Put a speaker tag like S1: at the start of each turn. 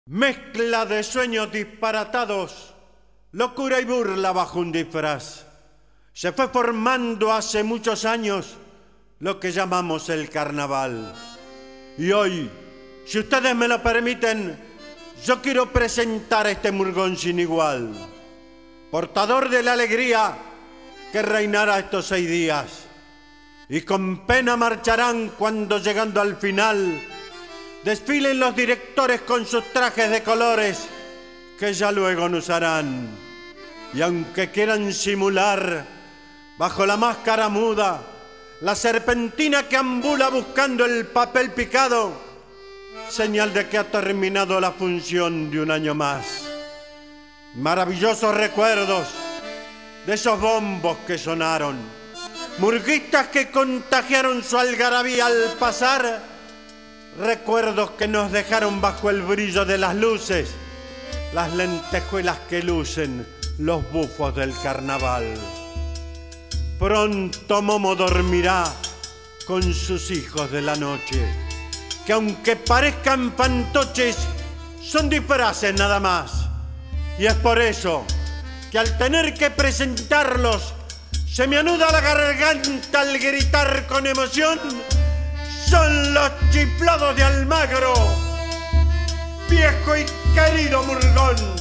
S1: Mezcla de sueños disparatados, locura y burla bajo un disfraz. Se fue formando hace muchos años lo que llamamos el carnaval. Y hoy, si ustedes me lo permiten, yo quiero presentar a este murgón sin igual, portador de la alegría que reinará estos 6 días. Y con pena marcharán cuando, llegando al final, desfilen los directores con sus trajes de colores que ya luego no usarán. Y aunque quieran simular bajo la máscara muda la serpentina que ambula buscando el papel picado, señal de que ha terminado la función de un año más. Maravillosos recuerdos de esos bombos que sonaron, murguistas que contagiaron su algarabía al pasar, recuerdos que nos dejaron bajo el brillo de las luces, las lentejuelas que lucen los bufos del carnaval. Pronto Momo dormirá con sus hijos de la noche, que aunque parezcan fantoches, son disfraces nada más. Y es por eso que al tener que presentarlos, se me anuda la garganta al gritar con emoción: son los chiflados de Almagro, viejo y querido murgón.